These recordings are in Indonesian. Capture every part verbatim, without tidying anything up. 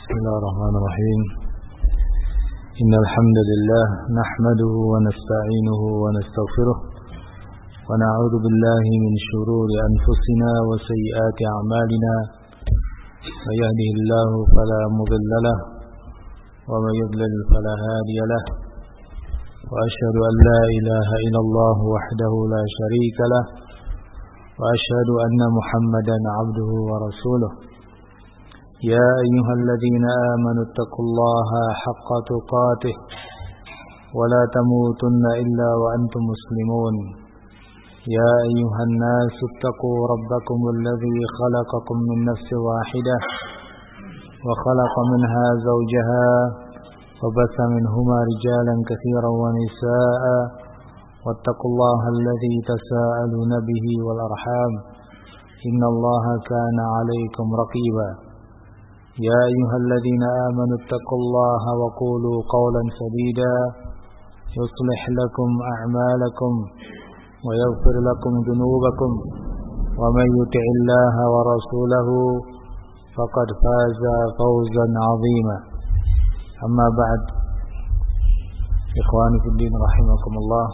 بسم الله الرحمن الرحيم إن الحمد لله نحمده ونستعينه ونستغفره ونعوذ بالله من شرور أنفسنا وسيئات أعمالنا من يهده الله فلا مضل له ومن يضلل فلا هادي له وأشهد أن لا إله إلا الله وحده لا شريك له وأشهد أن محمدا عبده ورسوله يا أيها الذين آمنوا اتقوا الله حق تقاته ولا تموتن إلا وأنتم مسلمون يا أيها الناس اتقوا ربكم الذي خلقكم من نفس واحدة وخلق منها زوجها وبث منهما رجالا كثيرا ونساء واتقوا الله الذي تساءلون به والأرحام إن الله كان عليكم رقيبا يا أيها الذين آمنوا اتقوا الله وقولوا قولا سديدا يصلح لكم أعمالكم ويغفر لكم ذنوبكم ومن يطع الله ورسوله فقد فاز فوزا عظيما أما بعد إخواني في الدين رحمكم الله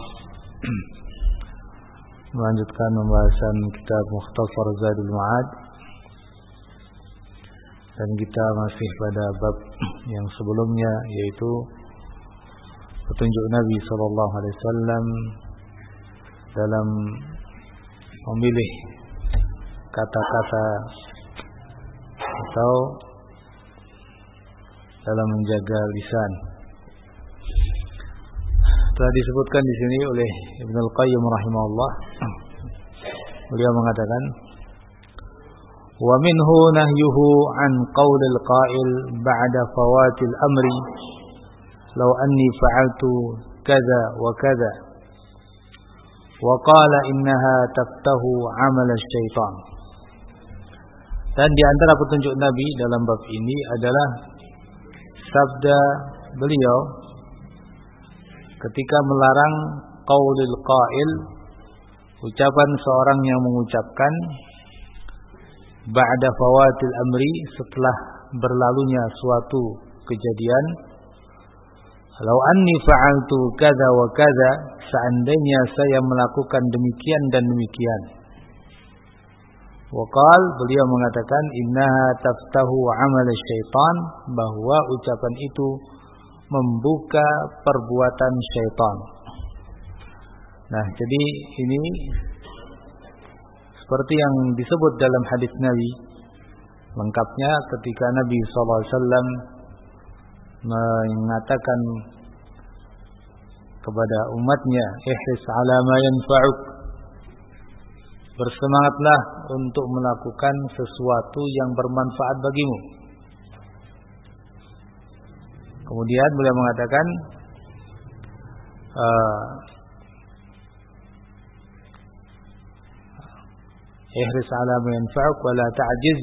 melanjutkan pembahasan kitab Mukhtasar Zadul Ma'ad, dan kita masih pada bab yang sebelumnya, yaitu petunjuk Nabi sallallahu alaihi wasallam dalam memilih kata-kata atau dalam menjaga lisan. Telah disebutkan di sini oleh Ibnu Al-Qayyim rahimahullah. Beliau mengatakan, wa minhu nahyuhu an qaulil qa'il ba'da fawatil amri law anni fa'altu kadza wa kadza wa qala innaha taftahu 'amal asy-syaitan. Dan di antara petunjuk Nabi dalam bab ini adalah sabda beliau ketika melarang qaulil qa'il, ucapan seorang yang mengucapkan ba'da fawatil amri, setelah berlalunya suatu kejadian, law anni fa'altu kadza wa kadza, seandainya saya melakukan demikian dan demikian. Waqal, beliau mengatakan, innaha taftahu 'amal syaitan, bahwa ucapan itu membuka perbuatan syaitan. Nah, jadi ini seperti yang disebut dalam hadis Nabi, lengkapnya ketika Nabi sallallahu alaihi wasallam mengatakan kepada umatnya, ihris ala ma yanfa'uk, bersemangatlah untuk melakukan sesuatu yang bermanfaat bagimu. Kemudian beliau mengatakan, uh, ihris ala ma yanfa'uk wa la ta'jiz,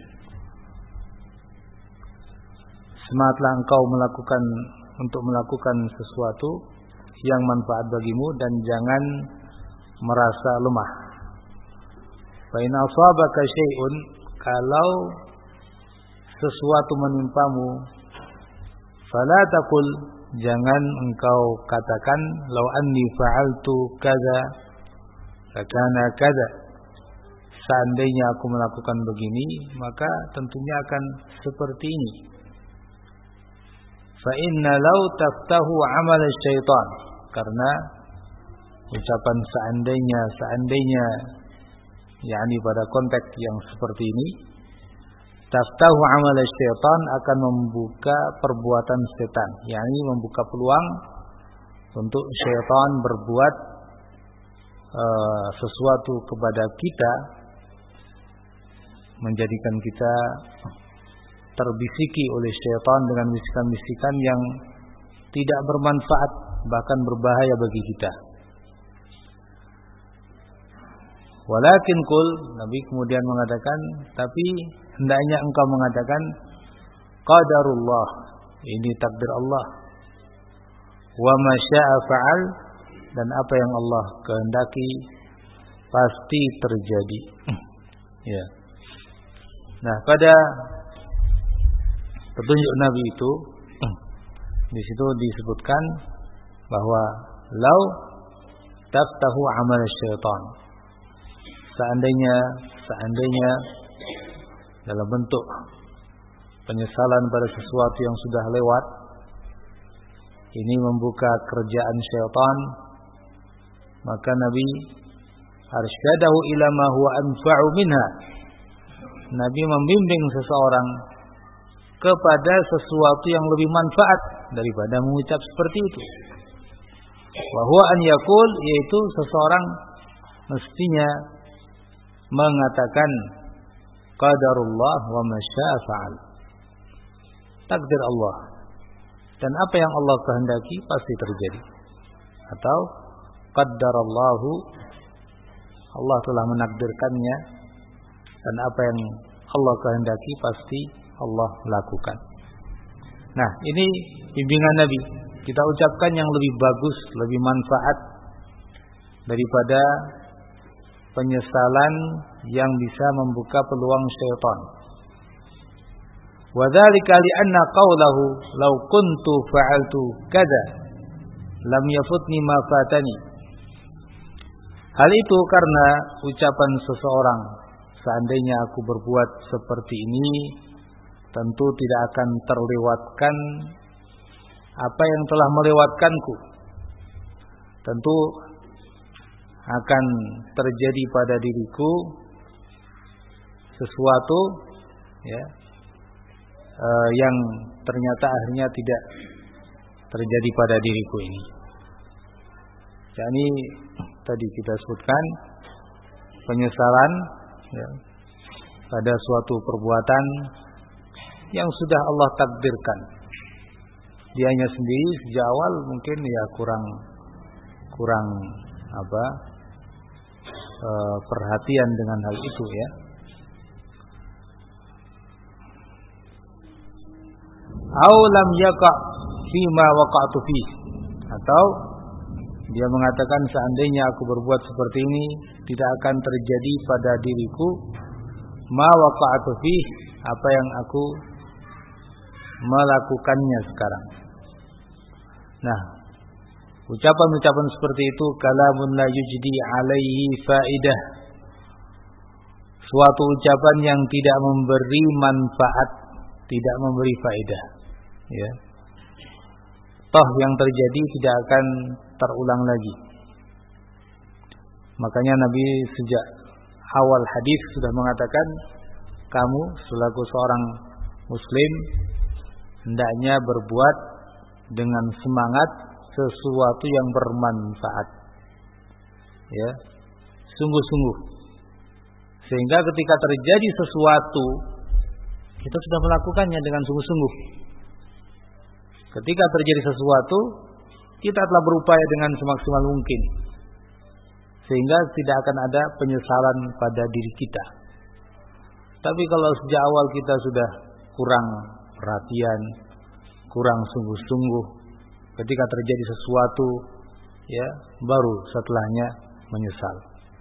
semangatlah engkau melakukan untuk melakukan sesuatu yang manfaat bagimu dan jangan merasa lemah. Fa in asabaka syai'un, kalau sesuatu menimpamu, fala taqul, jangan engkau katakan, law anni fa'altu kadza fakana kadza, seandainya aku melakukan begini maka tentunya akan seperti ini. Fa inna law taftahu 'amal syaitan, karena ucapan seandainya seandainya yakni pada konteks yang seperti ini, taftahu 'amal syaitan, akan membuka perbuatan setan, yakni membuka peluang untuk syaitan berbuat uh, sesuatu kepada kita, menjadikan kita terbisiki oleh syaitan dengan bisikan-bisikan yang tidak bermanfaat, bahkan berbahaya bagi kita. Walakin qul, Nabi kemudian mengatakan, tapi hendaknya engkau mengatakan, qadarullah, ini takdir Allah, wa ma syaa fa'al, dan apa yang Allah kehendaki pasti terjadi. Ya. Nah, pada petunjuk Nabi itu di situ disebutkan bahwa lau taftahu amal syaitan, seandainya seandainya dalam bentuk penyesalan pada sesuatu yang sudah lewat, ini membuka kerjaan syaitan, maka Nabi arsyadahu ila ma huwa anfa'u minha. Nabi membimbing seseorang kepada sesuatu yang lebih manfaat daripada mengucap seperti itu. Wa huwa an yaqul, yaitu seseorang mestinya mengatakan qadarullah wa ma syaa fa'al. Takdir Allah dan apa yang Allah kehendaki pasti terjadi. Atau qaddarallahu, Allah telah menakdirkannya dan apa yang Allah kehendaki pasti Allah lakukan. Nah, ini bimbingan Nabi. Kita ucapkan yang lebih bagus, lebih manfaat daripada penyesalan yang bisa membuka peluang syaitan. Wa dzalika li anna qawlahu law kuntu fa'altu kadza lam yafutni ma fatani. Hal itu karena ucapan seseorang, seandainya aku berbuat seperti ini, tentu tidak akan terlewatkan apa yang telah melewatkanku. Tentu akan terjadi pada diriku sesuatu ya eh, yang ternyata akhirnya tidak terjadi pada diriku ini. Jadi tadi kita sebutkan penyesalan ya, pada suatu perbuatan yang sudah Allah takdirkan. Dianya sendiri sejak awal mungkin ya kurang kurang apa e, perhatian dengan hal itu ya. Au lam yaqa fima waqa'tu fi, atau dia mengatakan seandainya aku berbuat seperti ini tidak akan terjadi pada diriku ma waqa'tu fi, apa yang aku melakukannya sekarang. Nah, ucapan-ucapan seperti itu kalamun la yujdi alaihi faidah, suatu ucapan yang tidak memberi manfaat, tidak memberi faedah ya. Toh yang terjadi tidak akan terulang lagi. Makanya Nabi sejak awal hadis sudah mengatakan, kamu selaku seorang muslim hendaknya berbuat dengan semangat sesuatu yang bermanfaat ya, sungguh-sungguh, sehingga ketika terjadi sesuatu kita sudah melakukannya dengan sungguh-sungguh. Ketika terjadi sesuatu kita telah berupaya dengan semaksimal mungkin, sehingga tidak akan ada penyesalan pada diri kita. Tapi kalau sejak awal kita sudah kurang perhatian, kurang sungguh-sungguh, ketika terjadi sesuatu ya baru setelahnya menyesal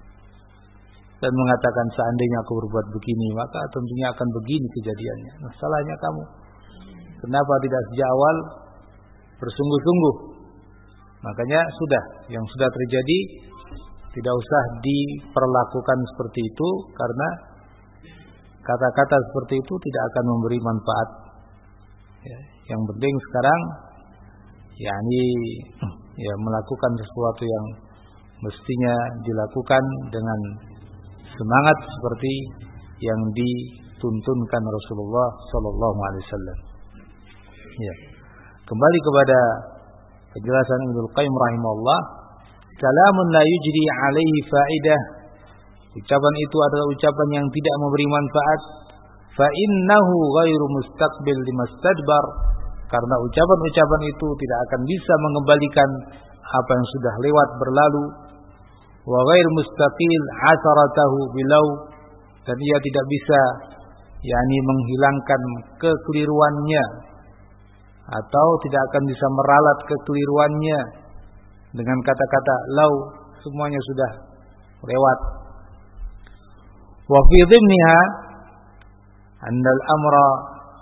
dan mengatakan seandainya aku berbuat begini maka tentunya akan begini kejadiannya. Nah, salahnya kamu, kenapa tidak sejak awal bersungguh-sungguh? Makanya sudah, yang sudah terjadi tidak usah diperlakukan seperti itu, karena kata-kata seperti itu tidak akan memberi manfaat ya. Yang penting sekarang yakni ya melakukan sesuatu yang mestinya dilakukan dengan semangat seperti yang dituntunkan Rasulullah sallallahu alaihi wasallam. Ya. Kembali kepada penjelasan Ibnu Qayyim rahimahullah, kalamun la yujri alaihi faidah, ucapan itu adalah ucapan yang tidak memberi manfaat, fa innahu ghairu mustaqbil limastadbar, karena ucapan-ucapan itu tidak akan bisa mengembalikan apa yang sudah lewat berlalu, wa ghair mustaqil asaratahu bilau, dan ia tidak bisa yakni menghilangkan kekeliruannya atau tidak akan bisa meralat kekeliruannya dengan kata-kata lau, semuanya sudah lewat. Wa fi dhimniha annal amra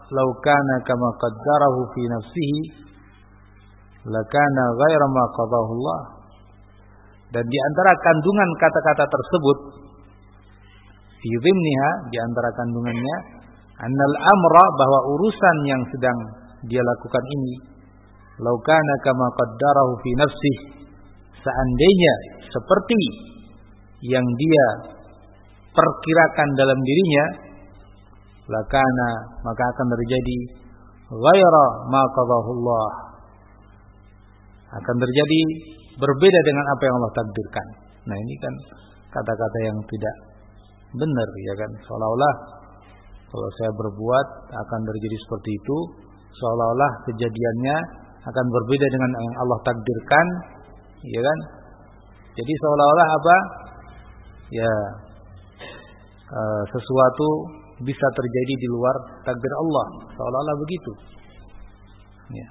law kana kama qaddarahu fi nafsihi lakana ghaira ma qadahu Allah. Dan di antara kandungan kata-kata tersebut, fi dhimniha, di antara kandungannya, annal amra, bahwa urusan yang sedang dia lakukan ini, law kana kama qaddarahu fi nafsihi, seandainya seperti yang dia perkirakan dalam dirinya, lakana, maka akan terjadi ghaira ma qadahu Allah, akan terjadi berbeda dengan apa yang Allah takdirkan. Nah, ini kan kata-kata yang tidak benar, ya kan? Seolah-olah kalau saya berbuat akan terjadi seperti itu, seolah-olah kejadiannya akan berbeda dengan yang Allah takdirkan, ya kan? Jadi seolah-olah apa? Ya, e, sesuatu bisa terjadi di luar takdir Allah, seolah-olah begitu. Ya.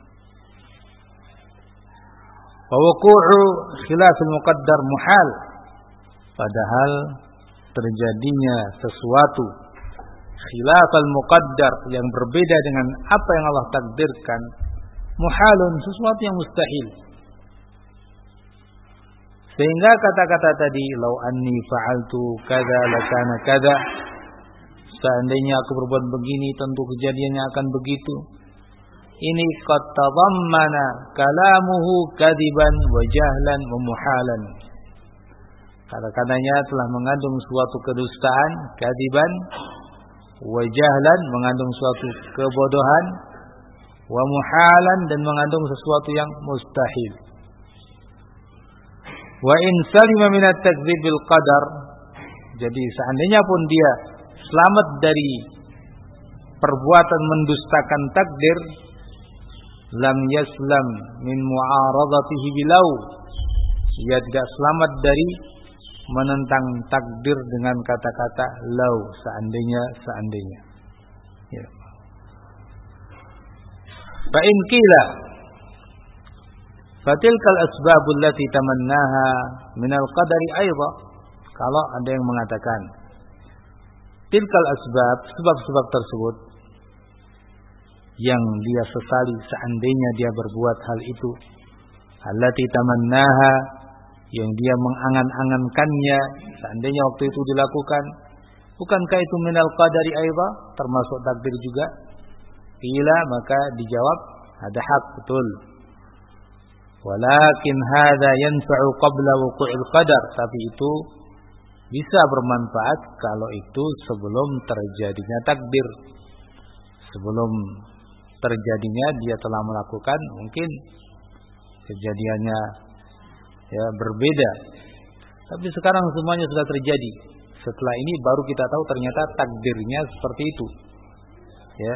Wa wuqu'u khilafil muqaddar muhal, padahal terjadinya sesuatu khilafal muqaddar, yang berbeda dengan apa yang Allah takdirkan, muhalun, sesuatu yang mustahil. Sehingga kata-kata tadi, lau anni fa'altu kada lakana kada, seandainya aku berbuat begini tentu kejadiannya akan begitu. Ini qad tadammana kalamuhu kadiban wa jahlan wa muhalan. Kata-katanya telah mengandung suatu kedustaan, kadiban, wa jahlan, mengandung suatu kebodohan, wa muhalan, dan mengandung sesuatu yang mustahil. Wa in salima min at-takdzib bil qadar, jadi seandainya pun dia selamat dari perbuatan mendustakan takdir, lam yaslam min mu'aradatihi bilau, ia tidak selamat dari menentang takdir dengan kata-kata lau, seandainya, seandainya. Ya. Fa in qila fatilkal asbabul lati tamannaha minal qadari aidha, kalau ada yang mengatakan tilkal asbab, sebab-sebab tersebut yang dia sesali seandainya dia berbuat hal itu, allati tamannaha, yang dia mengangan-angankannya seandainya waktu itu dilakukan, bukankah itu minal qadari aidha, termasuk takdir juga? Qila, maka dijawab ada hak, betul. Walakin hadza yanfa'u qabla wuqu'il qadar, tapi itu bisa bermanfaat kalau itu sebelum terjadinya takdir, sebelum terjadinya dia telah melakukan, mungkin kejadiannya ya berbeda, tapi sekarang semuanya sudah terjadi. Setelah ini baru kita tahu ternyata takdirnya seperti itu, ya.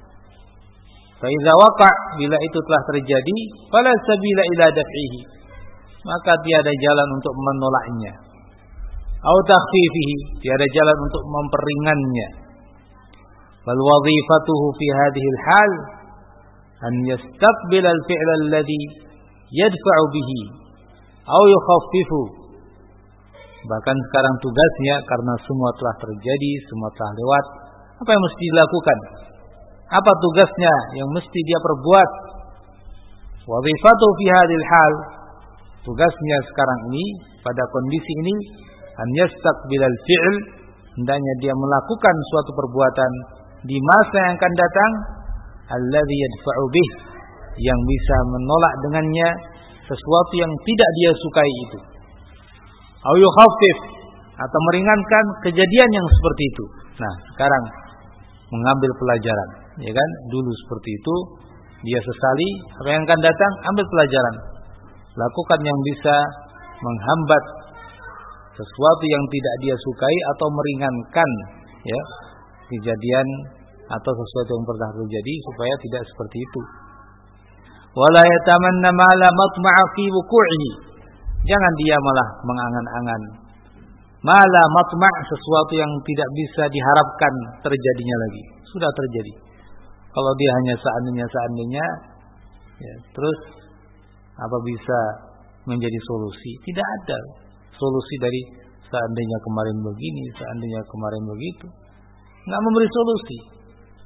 Fa idza waqa', bila itu telah terjadi, fala sabila ila daf'ihi, maka tiada jalan untuk menolaknya. Au takhfifihi, tiada jalan untuk memperingannya. Wal wadhifatuhu fi hadhihi al-hal an yastaqbil al-fi'l alladhi yadfa'u bihi au yukhaffifu. Bahkan sekarang tugasnya, karena semua telah terjadi, semua telah lewat, apa yang mesti dilakukan? Apa tugasnya yang mesti dia perbuat? Wadhifatu fi hadhil hal, tugasnya sekarang ini, pada kondisi ini, an yastaqbilal fi'l, hendaknya dia melakukan suatu perbuatan di masa yang akan datang, alladhi yadfa'u bih, yang bisa menolak dengannya sesuatu yang tidak dia sukai itu. Au yukhaffif, atau meringankan kejadian yang seperti itu. Nah, sekarang mengambil pelajaran, ya kan? Dulu seperti itu, dia sesali, apa yang akan datang, ambil pelajaran. Lakukan yang bisa menghambat sesuatu yang tidak dia sukai atau meringankan, ya, kejadian atau sesuatu yang pernah terjadi, supaya tidak seperti itu. Wala yatamanna ma la matma'a fi wuqu'ihi, jangan dia malah mengangan-angan mala matma', sesuatu yang tidak bisa diharapkan terjadinya lagi, sudah terjadi. Kalau dia hanya seandainya seandainya, ya, terus apa bisa menjadi solusi? Tidak ada solusi dari seandainya kemarin begini, seandainya kemarin begitu. Nggak memberi solusi.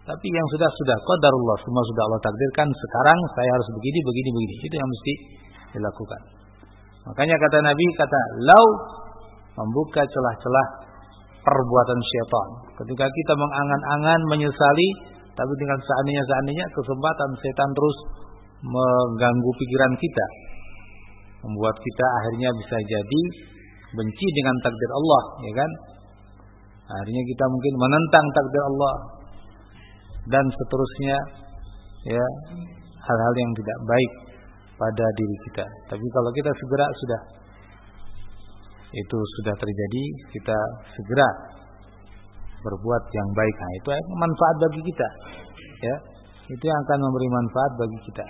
Tapi yang sudah-sudah qadarullah, semua sudah Allah takdirkan, sekarang saya harus begini, begini, begini. Itu yang mesti dilakukan. Makanya kata Nabi, kata lau, membuka celah-celah perbuatan syaitan. Ketika kita mengangan-angan, menyesali, tapi dengan seandainya-seandainya kesempatan setan terus mengganggu pikiran kita, membuat kita akhirnya bisa jadi benci dengan takdir Allah, ya kan? Akhirnya kita mungkin menentang takdir Allah dan seterusnya, ya, hal-hal yang tidak baik pada diri kita. Tapi kalau kita segera sudah itu sudah terjadi, kita segera berbuat yang baik. Nah, itu manfaat bagi kita, ya. Itu yang akan memberi manfaat bagi kita.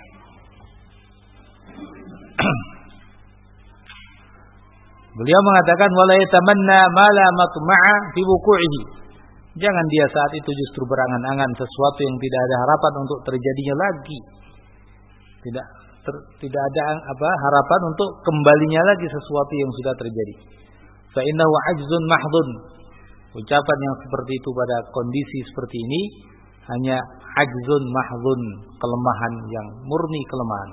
Beliau mengatakan wala yatamanna ma la matma'a fi wuqu'ihi. Jangan dia saat itu justru berangan-angan sesuatu yang tidak ada harapan untuk terjadinya lagi. Tidak ter, tidak ada apa harapan untuk kembalinya lagi sesuatu yang sudah terjadi. Fa innahu ajzun mahdhun. Ucapan yang seperti itu pada kondisi seperti ini hanya ajzun mahdhun, kelemahan yang murni kelemahan.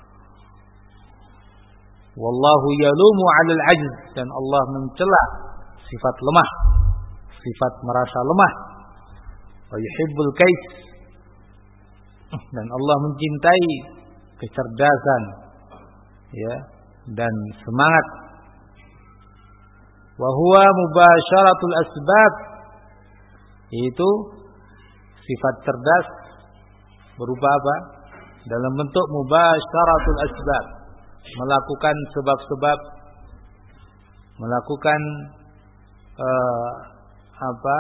Wallahu yalumu 'alal 'ajz, dan Allah mencela sifat lemah, sifat merasa lemah. Wa yuhibbul kais, dan Allah mencintai kecerdasan, ya, dan semangat. Wa huwa mubasyaratul asbab, itu sifat cerdas berupa apa? Dalam bentuk mubasyaratul asbab, melakukan sebab-sebab, melakukan uh, apa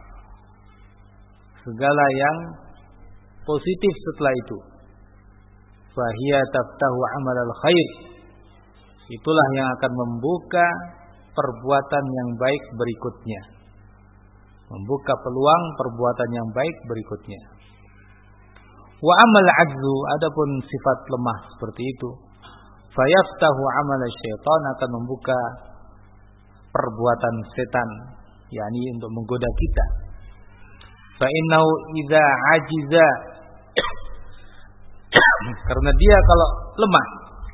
segala yang positif setelah itu. Fahiya taftahu amalal khair, itulah yang akan membuka perbuatan yang baik berikutnya, membuka peluang perbuatan yang baik berikutnya. Wa amal ajzu, adapun sifat lemah seperti itu, fayaftahu amal syaitan, akan membuka perbuatan setan, yakni untuk menggoda kita. Fa innahu idza ajiza, karena dia kalau lemah,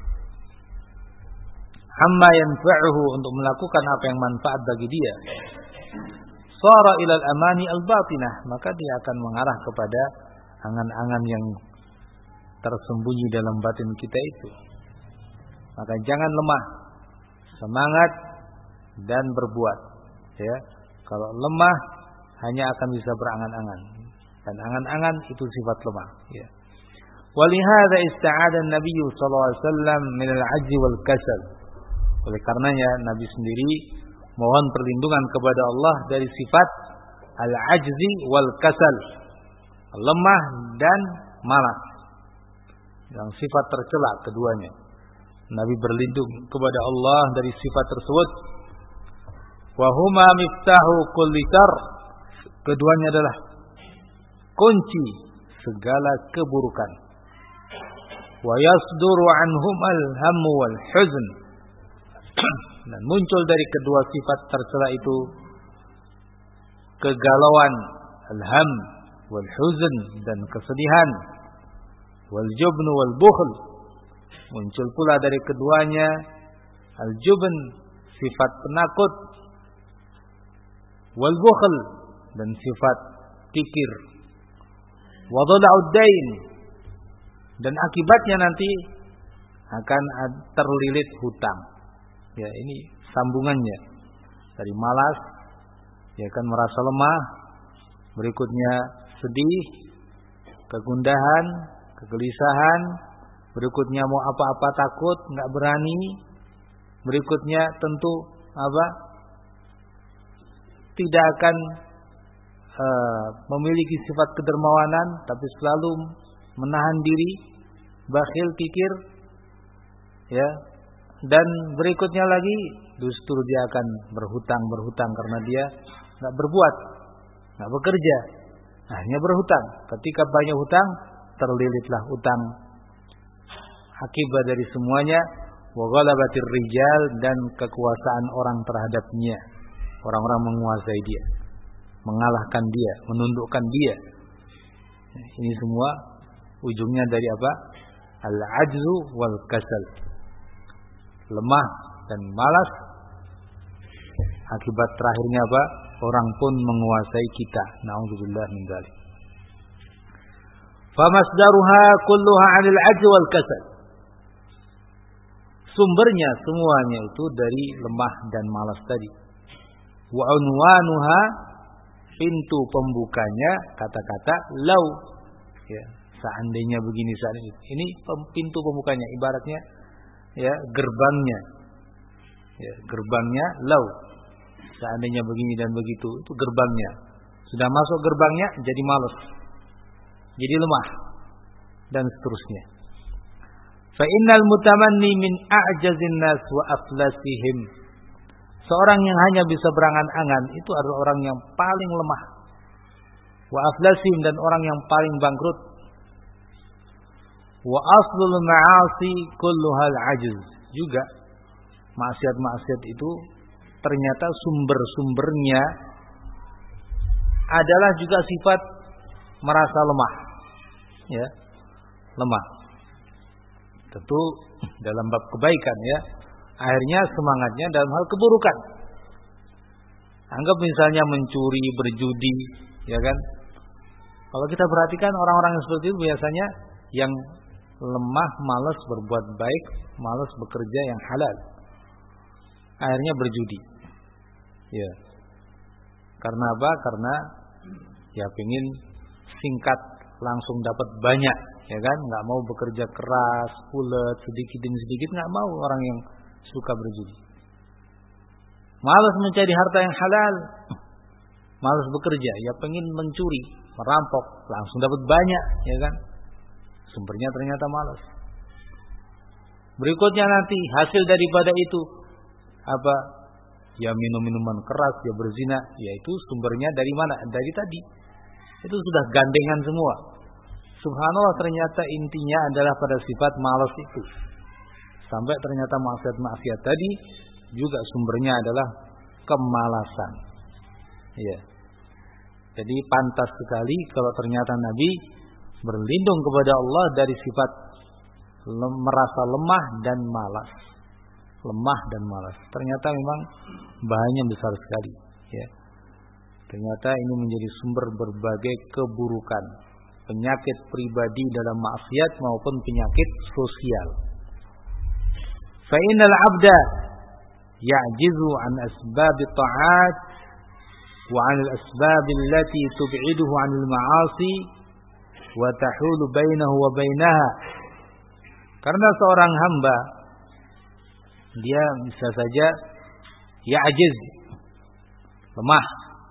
amma yanfa'uhu, untuk melakukan apa yang manfaat bagi dia, sara ilal amani al-batinah, maka dia akan mengarah kepada angan-angan yang tersembunyi dalam batin kita itu. Maka jangan lemah, semangat dan berbuat, ya. Kalau lemah hanya akan bisa berangan-angan, dan angan-angan itu sifat lemah, ya. Walihada ista'adha an-nabiy sallallahu alaihi wasallam min al-'ajzi wal kasal. Oleh karenanya Nabi sendiri mohon perlindungan kepada Allah dari sifat al-'ajzi wal kasal, lemah dan malas, yang sifat tercela keduanya. Nabi berlindung kepada Allah dari sifat tersebut. Wa huma miftahu kulli syarr, keduanya adalah kunci segala keburukan. Wa yasduru anhum al-hamm wal huzn, dan muncul dari kedua sifat tercela itu kegalauan, al-hamm wal huzn, dan kesedihan, wal jubn wal bukhl. Muncul pula dari keduanya al-jubn, sifat penakut, wal bukhl, dan sifat kikir, wa dhala'ud dain, dan akibatnya nanti akan terlilit hutang. Ya, ini sambungannya dari malas, ya kan, merasa lemah, berikutnya sedih, kegundahan, kegelisahan, berikutnya mau apa-apa takut, enggak berani, berikutnya tentu apa? Tidak akan uh, memiliki sifat kedermawanan, tapi selalu menahan diri, bakhil, kikir, ya. Dan berikutnya lagi justru dia akan berhutang berhutang karena dia enggak berbuat, enggak bekerja, akhirnya berhutang. Ketika banyak hutang, terlilitlah hutang. Akibat dari semuanya wa ghalabatir rijal, dan kekuasaan orang terhadapnya. Orang-orang menguasai dia, mengalahkan dia, menundukkan dia. Ini semua ujungnya dari apa? Al-ajzu wal kasal. Lemah dan malas. Akibat terakhirnya apa? Orang pun menguasai kita. Na'udzubillah min dzalik. Famasdaruha kulluha 'anil 'ajzi wal kasal. Sumbernya semuanya itu dari lemah dan malas tadi. Wa unwanuha, pintu pembukanya kata-kata lau. Ya, seandainya begini seandainya. Ini pintu pembukanya ibaratnya ya gerbangnya. Ya, gerbangnya lau. Seandainya begini dan begitu, itu gerbangnya. Sudah masuk gerbangnya jadi malas. Jadi lemah dan seterusnya. Fa innal mutamanni min a'jazin nas wa aflasihim. Seorang yang hanya bisa berangan-angan itu adalah orang yang paling lemah. Wa aflasihim, dan orang yang paling bangkrut. Wa aslul ma'asi kulluhal ajz. Juga maksiat-maksiat itu ternyata sumber-sumbernya adalah juga sifat merasa lemah. Ya, lemah. Tentu dalam bab kebaikan ya, akhirnya semangatnya dalam hal keburukan. Anggap misalnya mencuri, berjudi, ya kan? Kalau kita perhatikan orang-orang yang seperti itu biasanya yang lemah, malas berbuat baik, malas bekerja yang halal. Akhirnya berjudi. Ya. Karena apa? Karena ya pengen singkat langsung dapat banyak. Ya kan, nggak mau bekerja keras, ulet, sedikit demi sedikit, nggak mau orang yang suka berjudi. Malas mencari harta yang halal, malas bekerja, ya pengen mencuri, merampok, langsung dapat banyak, ya kan? Sumbernya ternyata malas. Berikutnya nanti hasil daripada itu apa? Ya minum minuman keras, ya berzina, yaitu sumbernya dari mana? Dari tadi. Itu sudah gandengan semua. Subhanallah, ternyata intinya adalah pada sifat malas itu. Sampai ternyata maksiat-maksiat tadi juga sumbernya adalah kemalasan. Ya. Jadi pantas sekali kalau ternyata Nabi berlindung kepada Allah dari sifat lem, merasa lemah dan malas. Lemah dan malas. Ternyata memang bahayanya besar sekali. Ya. Ternyata ini menjadi sumber berbagai keburukan. Penyakit pribadi dalam maksiat maupun penyakit sosial. Fa innal 'abda ya'jizu an asbab at-ta'at wa 'an al-asbab allati tub'iduhu 'anil ma'asi wa tahulu bainahu wa bainaha. Karena seorang hamba dia bisa saja ya'jiz, lemah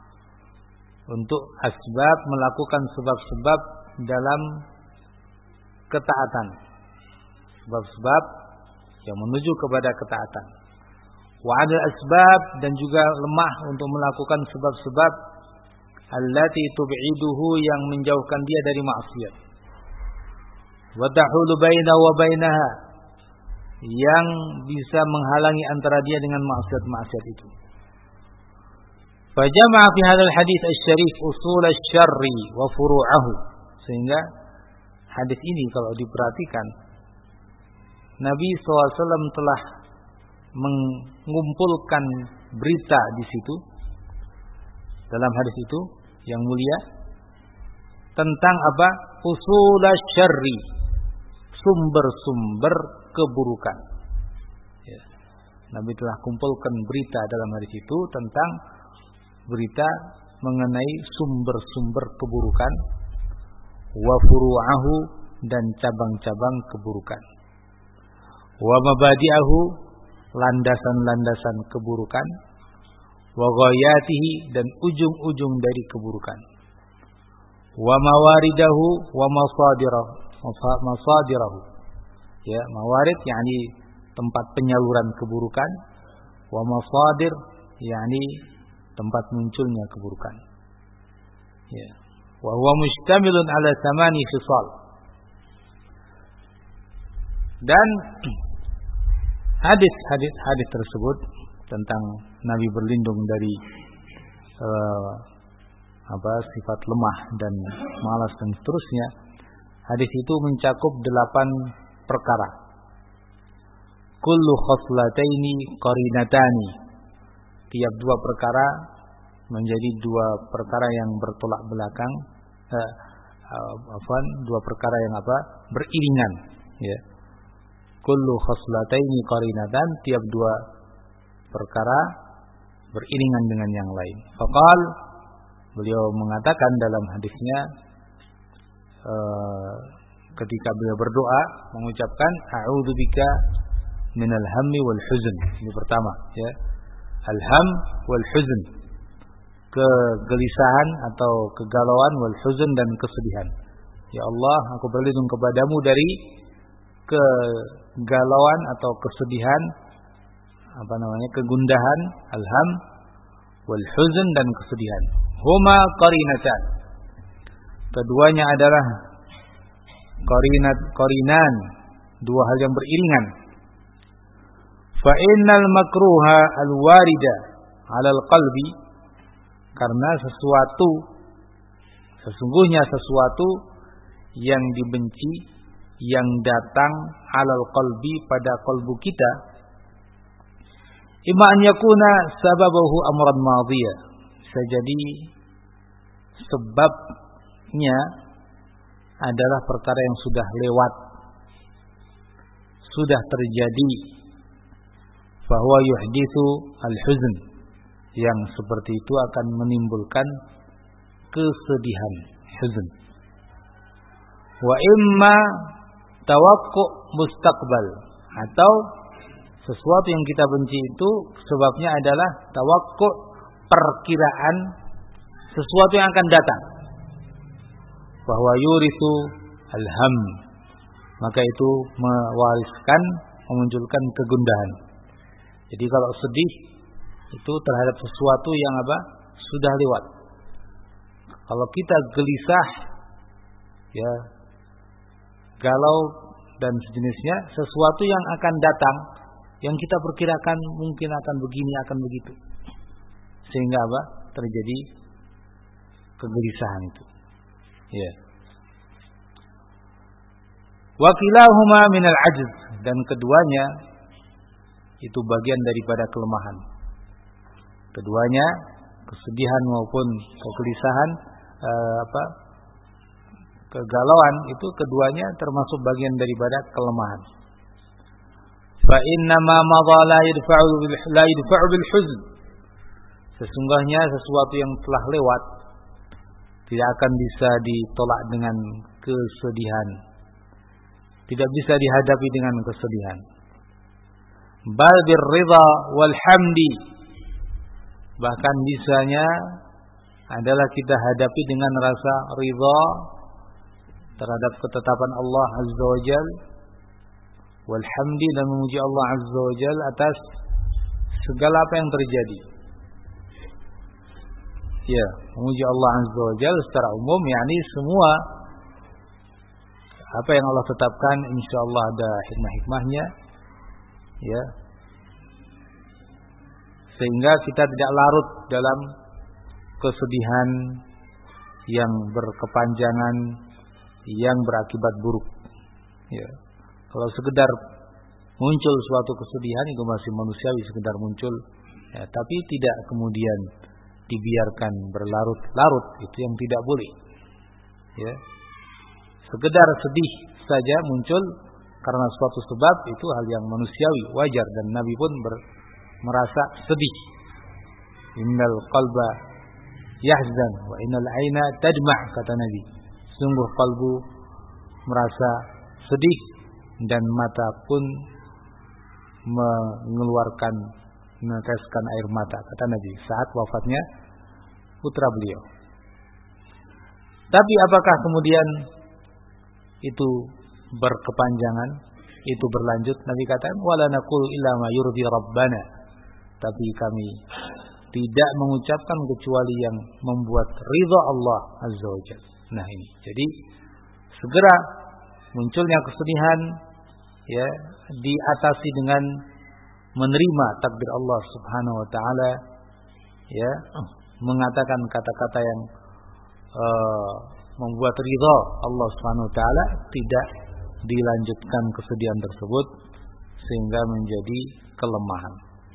untuk asbab, melakukan sebab-sebab dalam ketaatan, sebab-sebab yang menuju kepada ketaatan. Wa 'anil asbab, dan juga lemah untuk melakukan sebab-sebab allati tub'iduhu, yang menjauhkan dia dari maksiat. Wa tahulu baina wa bainaha, yang bisa menghalangi antara dia dengan maksiat-maksiat itu. Fajama'a fi hadzal hadits asy-syarif usul asy-syarri wa furu'ahu. Sehingga hadis ini kalau diperhatikan, Nabi shallallahu alaihi wasallam telah mengumpulkan berita di situ, dalam hadis itu yang mulia, tentang apa? Usul asy-syarri, sumber-sumber keburukan. Ya. Nabi telah kumpulkan berita dalam hadis itu tentang berita mengenai sumber-sumber keburukan, wa furu'ahu, dan cabang-cabang keburukan, wa mabadi'ahu, landasan-landasan keburukan, wa ghayatihi, dan ujung-ujung dari keburukan, wa mawaridahu, wa masadirahu, masadirahu. Ya, mawarid yakni tempat penyaluran keburukan, wa masadir yakni tempat munculnya keburukan. Ya. Wa huwa mustamilun ala thamani khisal. Dan hadis-hadis hadis tersebut tentang Nabi berlindung dari uh, apa sifat lemah dan malas dan seterusnya. Hadis itu mencakup delapan perkara. Kullu khoslataini qarinatani. Tiap dua perkara menjadi dua perkara yang bertolak belakang, eh, afwan, dua perkara yang apa? Beriringan, ya. Kullu khoslataini qarinatan, tiap dua perkara beriringan dengan yang lain. Faqal, beliau mengatakan dalam hadisnya, uh, ketika beliau berdoa mengucapkan a'udzubika minal hammi wal huzn. Ini pertama, ya. Al-ham wal huzn, kegelisahan atau kegalauan, wal huzn, dan kesedihan. Ya Allah, aku berlindung kepadamu dari kegalauan atau kesedihan, apa namanya, kegundahan, alham wal huzn, dan kesedihan. Huma qarinatan, keduanya adalah qarinat qarinan, dua hal yang beriringan. Fa innal makruha al-warida 'alal qalbi, karena sesuatu, sesungguhnya sesuatu yang dibenci yang datang 'alal qalbi, pada kalbu kita, imma an yakuna sababahu amran madhiya, bisa jadi sebabnya adalah perkara yang sudah lewat, sudah terjadi. Bahwa yuhditsu al-huzn, yang seperti itu akan menimbulkan kesedihan, huzn. Wa imma tawaqqu mustaqbal, atau sesuatu yang kita benci itu sebabnya adalah tawaqqu, perkiraan sesuatu yang akan datang. Bahwa yuritsu al-ham, maka itu mewariskan, memunculkan kegundahan. Jadi kalau sedih itu terhadap sesuatu yang apa? Sudah lewat. Kalau kita gelisah, ya, galau dan sejenisnya, sesuatu yang akan datang, yang kita perkirakan mungkin akan begini, akan begitu, sehingga apa? Terjadi kegelisahan itu. Ya. Wa kilahuma minal ajz, dan keduanya itu bagian daripada kelemahan. Keduanya, kesedihan maupun kegelisahan, eh, apa, kegalauan, itu keduanya termasuk bagian daripada kelemahan. Fa inna ma madha la yadfa'u bil la yadfa'u bil huzn, sesungguhnya sesuatu yang telah lewat tidak akan bisa ditolak dengan kesedihan, tidak bisa dihadapi dengan kesedihan. Bal bir ridha wal hamdi, bahkan bisanya adalah kita hadapi dengan rasa ridha terhadap ketetapan Allah Azza wa Jal, wal hamdi, dan memuji Allah Azza wa Jal atas segala apa yang terjadi. Ya, memuji Allah Azza wa Jal secara umum, yakni semua apa yang Allah tetapkan insyaallah ada hikmah-hikmahnya, ya, sehingga kita tidak larut dalam kesedihan yang berkepanjangan, yang berakibat buruk. Ya, kalau sekedar muncul suatu kesedihan itu masih manusiawi, sekedar muncul, ya, tapi tidak kemudian dibiarkan berlarut-larut, itu yang tidak boleh. Ya, sekedar sedih saja muncul karena suatu sebab, itu hal yang manusiawi, wajar, dan Nabi pun ber, merasa sedih. Innal qalba yahzan wa innal aina tadma', kata Nabi. Sungguh kalbu merasa sedih dan mata pun mengeluarkan, meneteskan air mata, kata Nabi saat wafatnya putra beliau. Tapi apakah kemudian itu berkepanjangan, itu berlanjut? Nabi katakan, wala naqulu illa ma yurdi rabbana, tapi kami tidak mengucapkan kecuali yang membuat ridha Allah Azza wa Jalla. Nah ini, jadi segera munculnya kesedihan, ya, diatasi dengan menerima takdir Allah Subhanahu wa taala, ya, mengatakan kata-kata yang uh, membuat ridha Allah Subhanahu wa taala, tidak dilanjutkan kesedihan tersebut sehingga menjadi kelemahan.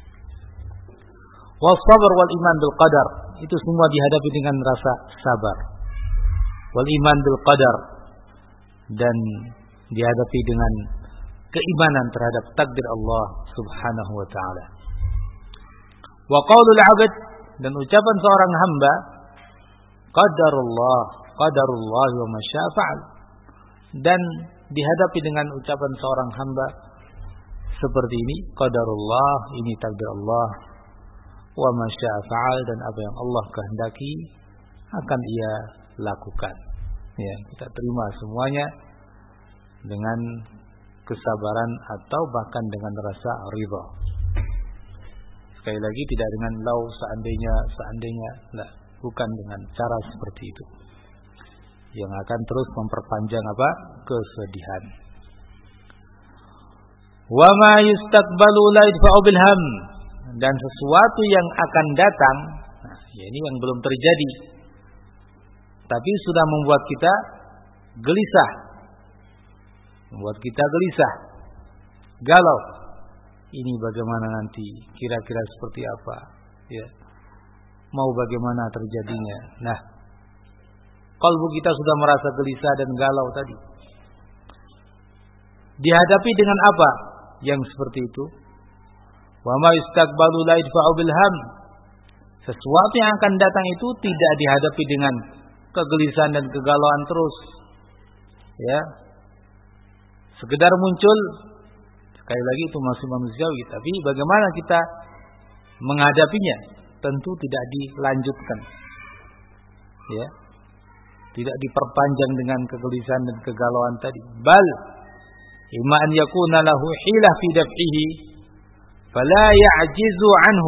Was-sabr wal iman bil qadar, itu semua dihadapi dengan rasa sabar. Wal iman bil qadar, dan dihadapi dengan keimanan terhadap takdir Allah Subhanahu wa taala. Wa qaulul 'abd, dan ucapan seorang hamba, qadarullah, qadarullah wa ma syaa fa'al, dan dihadapi dengan ucapan seorang hamba seperti ini, qadarullah, ini takdir Allah, wa ma syaa fa'al, dan apa yang Allah kehendaki akan ia lakukan. Ya, kita terima semuanya dengan kesabaran atau bahkan dengan rasa ridha. Sekali lagi, tidak dengan lau, seandainya, seandainya, enggak, bukan dengan cara seperti itu yang akan terus memperpanjang apa? Kesedihan. Wa ma yustaqbalu la yadfa'u bil ham, dan sesuatu yang akan datang, nah, ya ini yang belum terjadi tapi sudah membuat kita gelisah, membuat kita gelisah, galau. Ini bagaimana nanti, kira-kira seperti apa, ya, mau bagaimana terjadinya. Nah, kalbu kita sudah merasa gelisah dan galau tadi. Dihadapi dengan apa yang seperti itu? Wa ma yustaqbalu la yadfa'u bil ham, sesuatu yang akan datang itu tidak dihadapi dengan kegelisahan dan kegalauan terus, ya, sekedar muncul. Sekali lagi, itu masih manusiawi, tapi bagaimana kita menghadapinya tentu tidak dilanjutkan, ya, tidak diperpanjang dengan kegelisahan dan kegalauan tadi. Bal imma an yakuna lahu hilah fi daf'ihi fala ya'jizu anhu,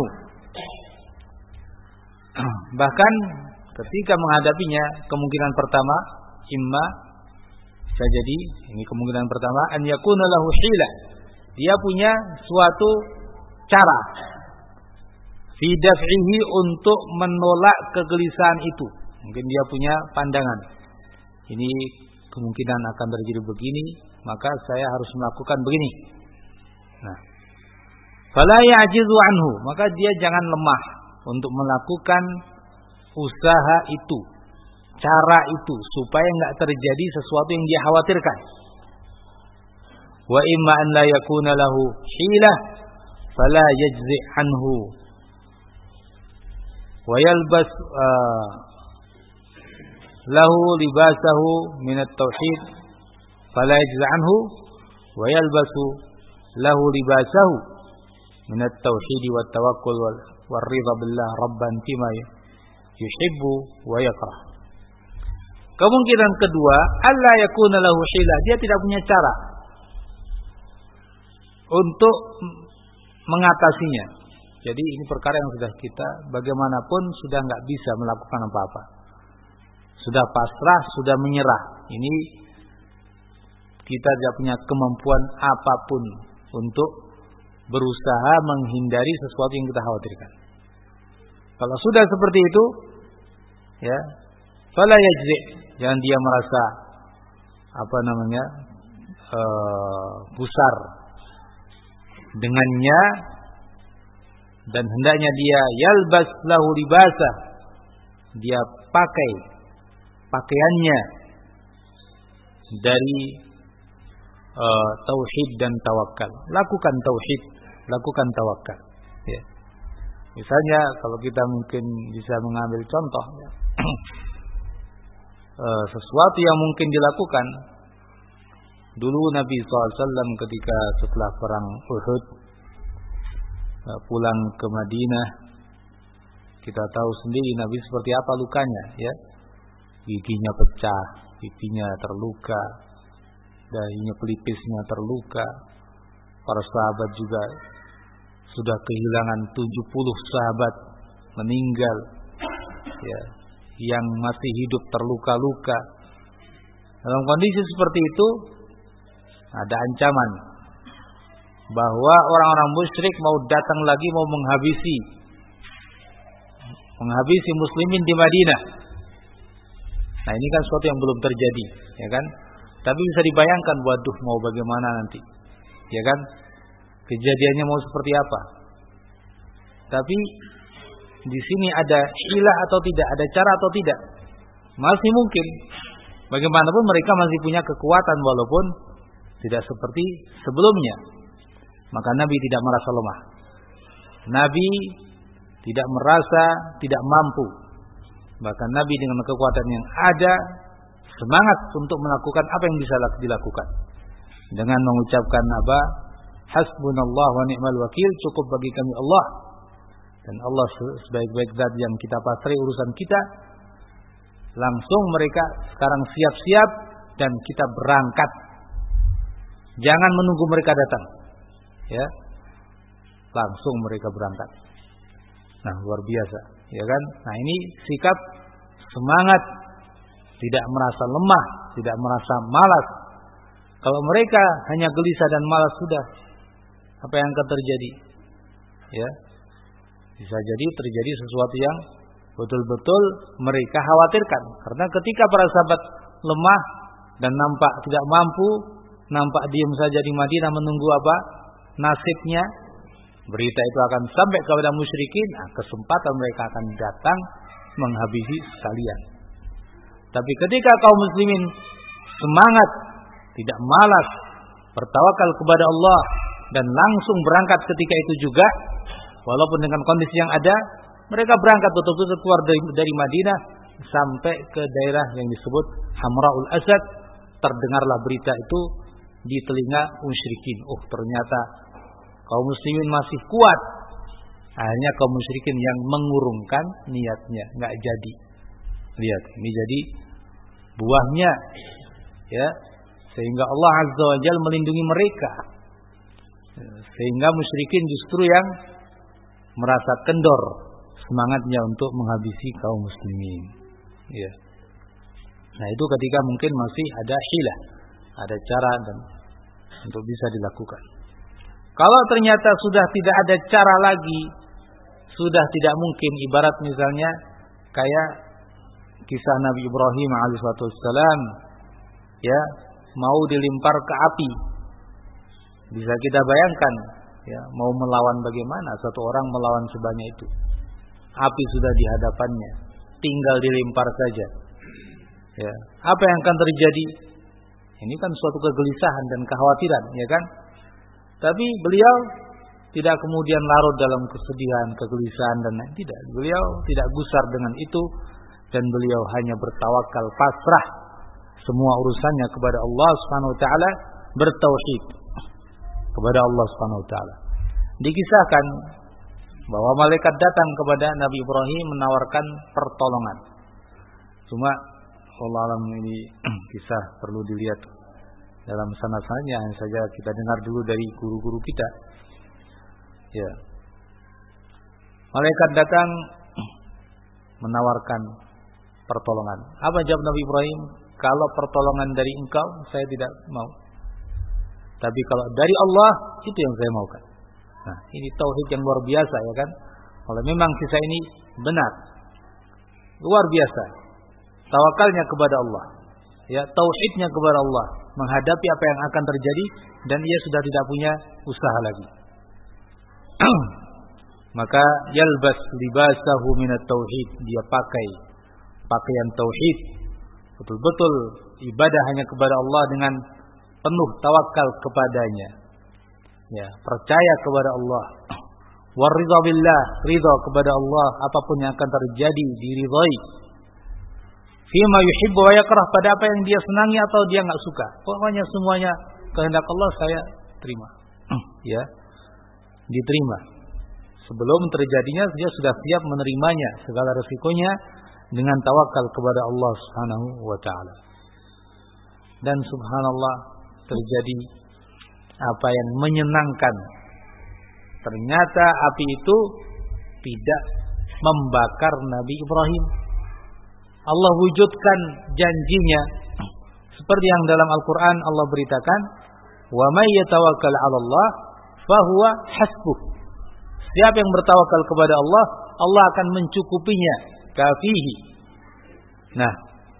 bahkan ketika menghadapinya, kemungkinan pertama, imma bisa jadi, ini kemungkinan pertama, an yakuna lahu hilah, dia punya suatu cara fi daf'ihi, untuk menolak kegelisahan itu. Mungkin dia punya pandangan, ini kemungkinan akan terjadi begini, maka saya harus melakukan begini. Nah, fala ya'jizu anhu, maka dia jangan lemah untuk melakukan usaha itu, cara itu, supaya enggak terjadi sesuatu yang dia khawatirkan. Wa imma an la yakuna lahu hilah fala yajzi anhu wa yalbas uh, lahu libasahu min at-tauhid fala yajzi anhu wa yalbasu lahu libasahu min at-tauhid wat tawakkul wal ridha billah rabban fima yuhibbu wa yakrah. Kemungkinan kedua, alla yakuna lahu hilah, dia tidak punya cara untuk mengatasinya. Jadi ini perkara yang sudah kita bagaimanapun sudah enggak bisa melakukan apa-apa, sudah pasrah, sudah menyerah. Ini kita tidak punya kemampuan apapun untuk berusaha menghindari sesuatu yang kita khawatirkan. Kalau sudah seperti itu, ya, fala yajzi, jangan dia merasa apa namanya uh, gusar dengannya, dan hendaknya dia yalbas lahu libasa, dia pakai pakaiannya dari uh, tauhid dan tawakal. Lakukan tauhid, lakukan tawakal, ya. Misalnya kalau kita mungkin bisa mengambil contoh, ya, uh, sesuatu yang mungkin dilakukan dulu Nabi shallallahu alaihi wasallam ketika setelah perang Uhud, uh, pulang ke Madinah, kita tahu sendiri Nabi seperti apa lukanya, ya, giginya pecah, pipinya terluka, dahinya pelipisnya terluka. Para sahabat juga sudah kehilangan tujuh puluh sahabat meninggal, ya, yang masih hidup terluka-luka. Dalam kondisi seperti itu ada ancaman bahwa orang-orang musyrik mau datang lagi, mau menghabisi menghabisi muslimin di Madinah. Nah, ini kan sesuatu yang belum terjadi, ya kan? Tapi bisa dibayangkan, waduh mau bagaimana nanti, ya kan? Kejadiannya mau seperti apa? Tapi di sini ada hilah atau tidak, ada cara atau tidak? Masih mungkin. Bagaimanapun mereka masih punya kekuatan walaupun tidak seperti sebelumnya. Maka Nabi tidak merasa lemah. Nabi tidak merasa tidak mampu. Bahkan Nabi dengan kekuatan yang ada semangat untuk melakukan apa yang bisa dilakukan. Dengan mengucapkan apa? Hasbunallah wa ni'mal wakil, cukup bagi kami Allah. Dan Allah sebaik-baik zat yang kita pasrah urusan kita. Langsung mereka sekarang siap-siap dan kita berangkat. Jangan menunggu mereka datang. Ya. Langsung mereka berangkat. Nah, luar biasa, ya kan? Nah, ini sikap semangat, tidak merasa lemah, tidak merasa malas. Kalau mereka hanya gelisah dan malas, sudah apa yang akan terjadi? Ya. Bisa jadi terjadi sesuatu yang betul-betul mereka khawatirkan. Karena ketika para sahabat lemah dan nampak tidak mampu, nampak diam saja di Madinah menunggu apa? Nasibnya, berita itu akan sampai kepada musyrikin, nah, kesempatan mereka akan datang menghabisi sekalian. Tapi ketika kaum muslimin semangat, tidak malas, bertawakal kepada Allah dan langsung berangkat ketika itu juga, walaupun dengan kondisi yang ada, mereka berangkat betul-betul keluar dari, dari Madinah sampai ke daerah yang disebut Hamraul Asad. Terdengarlah berita itu di telinga musyrikin. Oh, ternyata kaum muslimin masih kuat. Hanya kaum musyrikin yang mengurungkan niatnya, nggak jadi. Lihat, ini jadi buahnya, ya. Sehingga Allah Azza wa Jalla melindungi mereka. Sehingga musyrikin justru yang merasa kendor semangatnya untuk menghabisi kaum muslimin. Ya. Nah, itu ketika mungkin masih ada hilah, ada cara dan untuk bisa dilakukan. Kalau ternyata sudah tidak ada cara lagi, sudah tidak mungkin, ibarat misalnya kayak kisah Nabi Ibrahim alaihissalam, ya, mau dilempar ke api. Bisa kita bayangkan, ya, mau melawan bagaimana satu orang melawan sebanyak itu. Api sudah di hadapannya, tinggal dilempar saja. Ya, apa yang akan terjadi? Ini kan suatu kegelisahan dan kekhawatiran, ya kan? Tapi beliau tidak kemudian larut dalam kesedihan, kegelisahan dan lain, tidak. Beliau tidak gusar dengan itu dan beliau hanya bertawakal, pasrah semua urusannya kepada Allah Subhanahu wa taala, bertauhid kepada Allah Subhanahu wa taala. Dikisahkan bahwa malaikat datang kepada Nabi Ibrahim menawarkan pertolongan. Cuma Allah alam ini kisah perlu dilihat dalam sanad-sanadnya, saja kita dengar dulu dari guru-guru kita. Ya. Malaikat datang menawarkan pertolongan. Apa jawab Nabi Ibrahim? Kalau pertolongan dari engkau, saya tidak mau. Tapi kalau dari Allah, itu yang saya maukan. Nah, ini tauhid yang luar biasa, ya kan? Kalau memang kisah ini benar, luar biasa. Tawakalnya kepada Allah, ya, tauhidnya kepada Allah, menghadapi apa yang akan terjadi dan ia sudah tidak punya usaha lagi. Maka yalbas libasahu minat tauhid, dia pakai pakaian tauhid, betul-betul ibadah hanya kepada Allah dengan penuh tawakal kepadanya, ya, percaya kepada Allah, waridha billah, ridha kepada Allah apapun yang akan terjadi diridhai, fima yuhibbu wa yakrah, pada apa yang dia senangi atau dia enggak suka, pokoknya semuanya kehendak Allah saya terima. Ya, diterima. Sebelum terjadinya dia sudah siap menerimanya, segala resikonya, dengan tawakal kepada Allah Subhanahu wa taala. Dan subhanallah, terjadi apa yang menyenangkan. Ternyata api itu tidak membakar Nabi Ibrahim. Allah wujudkan janjinya seperti yang dalam Al-Qur'an Allah beritakan, "Wa may yatawakkal 'ala Allah fahuwa hasbuh." Siapa yang bertawakal kepada Allah, Allah akan mencukupinya, kafihi. Nah,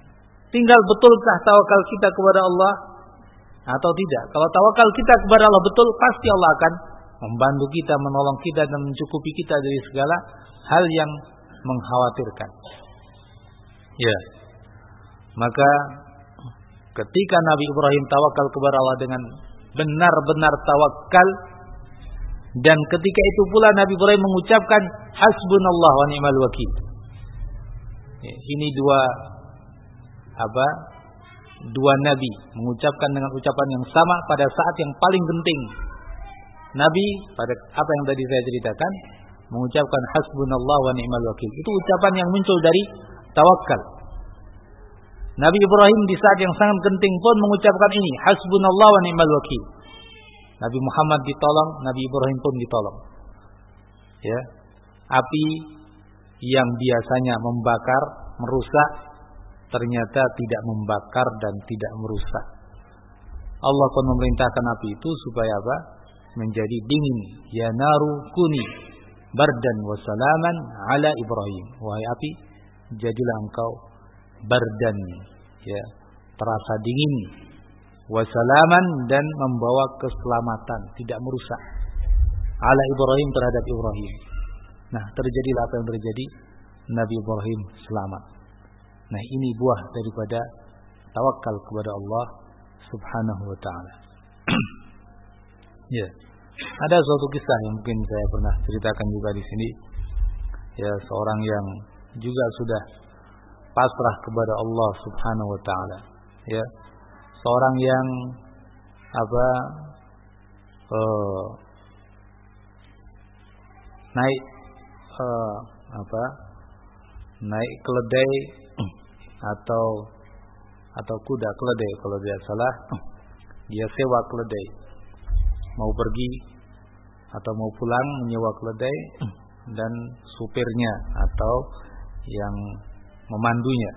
Tinggal betulkah tawakal kita kepada Allah atau tidak. Kalau tawakal kita kepada Allah betul, pasti Allah akan membantu kita, menolong kita, dan mencukupi kita dari segala hal yang mengkhawatirkan. Ya. Maka ketika Nabi Ibrahim tawakal kepada Allah dengan benar-benar tawakal, dan ketika itu pula Nabi Ibrahim mengucapkan hasbunallah wa ni'mal wakil. Ya, ini dua apa? Dua nabi mengucapkan dengan ucapan yang sama pada saat yang paling penting. Nabi pada apa yang tadi saya ceritakan mengucapkan hasbunallah wa ni'mal wakil. Itu ucapan yang muncul dari tawakal. Nabi Ibrahim di saat yang sangat penting pun mengucapkan ini, hasbunallah wa ni'mal wakil. Nabi Muhammad ditolong, Nabi Ibrahim pun ditolong. Ya. Api yang biasanya membakar, merusak, ternyata tidak membakar dan tidak merusak. Allah pun memerintahkan api itu supaya apa? Menjadi dingin. Ya naru kuni bardan wa salaman ala Ibrahim. Wahai api, jadilah engkau bardan, ya, terasa dingin, wa salaman, dan membawa keselamatan, tidak merusak, ala Ibrahim, terhadap Ibrahim. Nah, terjadilah apa yang terjadi, Nabi Ibrahim selamat. Nah, ini buah daripada tawakal kepada Allah Subhanahu wa taala. Ya. Ada suatu kisah yang mungkin saya pernah ceritakan juga di sini. Ya, seorang yang juga sudah pasrah kepada Allah Subhanahu wa taala. Ya. Seorang yang apa? Uh, naik uh, apa? Naik keledai atau atau kuda keledai kalau tidak salah. Dia sewa keledai, mau pergi atau mau pulang menyewa keledai, dan supirnya atau yang memandunya.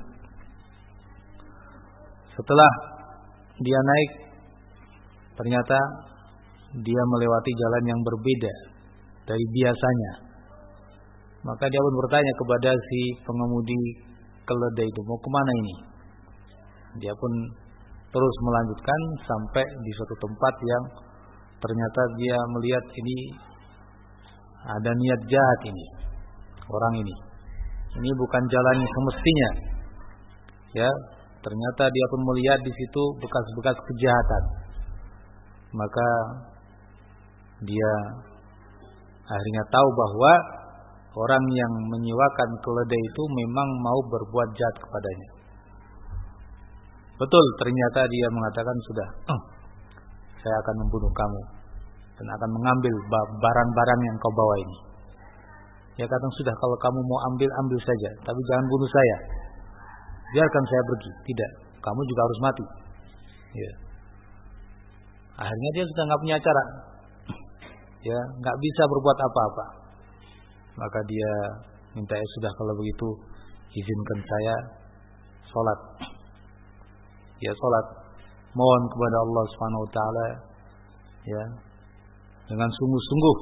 Setelah dia naik, ternyata dia melewati jalan yang berbeda dari biasanya. Maka dia pun bertanya kepada si pengemudi keledai itu, mau kemana ini? Dia pun terus melanjutkan sampai di suatu tempat yang ternyata dia melihat ini ada niat jahat ini, orang ini. Ini bukan jalan semestinya. Ya, ternyata dia pun melihat di situ bekas-bekas kejahatan. Maka dia akhirnya tahu bahwa orang yang menyewakan keledai itu memang mau berbuat jahat kepadanya. Betul, ternyata dia mengatakan, sudah, oh, saya akan membunuh kamu dan akan mengambil barang-barang yang kau bawa ini. Dia katakan, sudah, kalau kamu mau ambil, ambil saja, tapi jangan bunuh saya. Biarkan saya pergi. Tidak, kamu juga harus mati. Ya. Akhirnya dia sudah nggak punya cara, ya, nggak bisa berbuat apa-apa. Maka dia minta, ya sudah, kalau begitu izinkan saya sholat. Ya, sholat, mohon kepada Allah Subhanahu wa taala, ya, dengan sungguh-sungguh.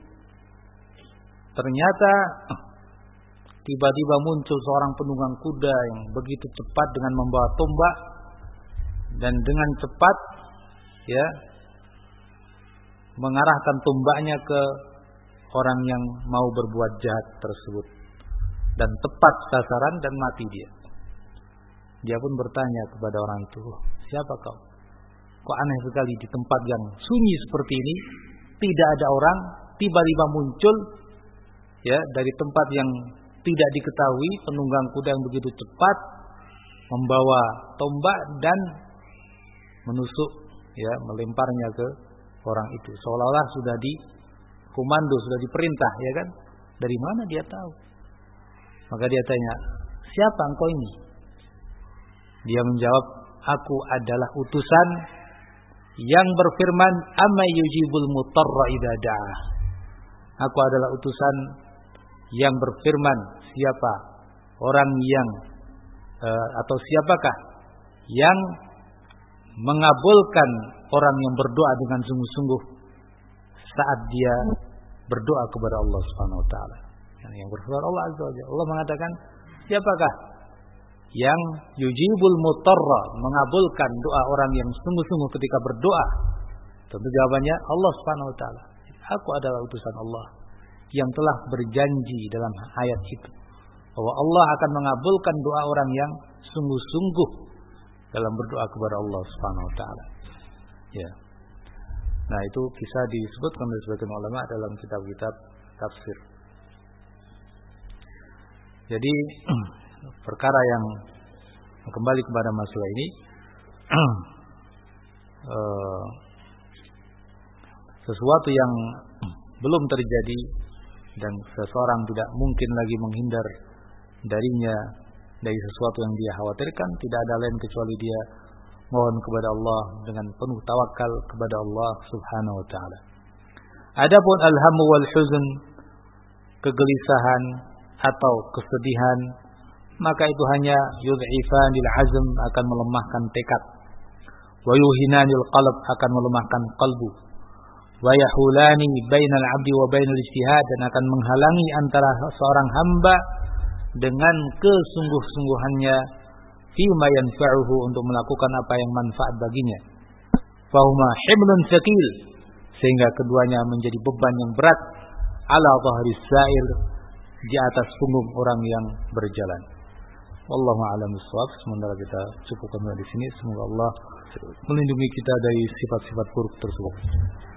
Ternyata tiba-tiba muncul seorang penunggang kuda yang begitu cepat dengan membawa tombak, dan dengan cepat, ya, mengarahkan tombaknya ke orang yang mau berbuat jahat tersebut, dan tepat sasaran dan mati dia. Dia pun bertanya kepada orang itu, siapa kau? Kok aneh sekali di tempat yang sunyi seperti ini, tidak ada orang, tiba-tiba muncul, ya, dari tempat yang tidak diketahui, penunggang kuda yang begitu cepat membawa tombak dan menusuk, ya, melemparnya ke orang itu, seolah-olah sudah dikomando, sudah diperintah, ya kan? Dari mana dia tahu? Maka dia tanya, siapa engkau ini? Dia menjawab, aku adalah utusan yang berfirman, amma yujibul mutarra idza da'ah. Aku adalah utusan yang berfirman, siapa orang yang uh, atau siapakah yang mengabulkan orang yang berdoa dengan sungguh-sungguh saat dia berdoa kepada Allah Subhanahu wa taala. Yang berfirman Allah Azza wa Jalla. Allah mengatakan, siapakah yang yujibul mutarra, mengabulkan doa orang yang sungguh-sungguh ketika berdoa. Tentu jawabannya Allah Subhanahu wa taala. Aku adalah utusan Allah yang telah berjanji dalam ayat itu bahwa Allah akan mengabulkan doa orang yang sungguh-sungguh dalam berdoa kepada Allah Subhanahu wa taala. Ya. Nah, itu kisah disebutkan oleh sebagian ulama dalam kitab-kitab tafsir. Jadi perkara yang kembali kepada masalah ini uh, sesuatu yang belum terjadi dan seseorang tidak mungkin lagi menghindar darinya, dari sesuatu yang dia khawatirkan, tidak ada lain kecuali dia mohon kepada Allah dengan penuh tawakal kepada Allah Subhanahu wa taala. Adapun al-hamu wal huzn, kegelisahan atau kesedihan, maka itu hanya yud'ifanil azm, akan melemahkan tekad, wa yuhinanil qalb, akan melemahkan kalbu, wa yahulani bainal 'abdi wa bainal ijtihad, dan akan menghalangi antara seorang hamba dengan kesungguh-sungguhannya fima yanfa'uhu, untuk melakukan apa yang manfaat baginya. Fahuma himlun tsaqil, sehingga keduanya menjadi beban yang berat ala dhahris sa'ir, di atas punggung orang yang berjalan. Wallahu a'lam bishawab. Sementara kita cukupkan di sini. Semoga Allah melindungi kita dari sifat-sifat buruk tersebut.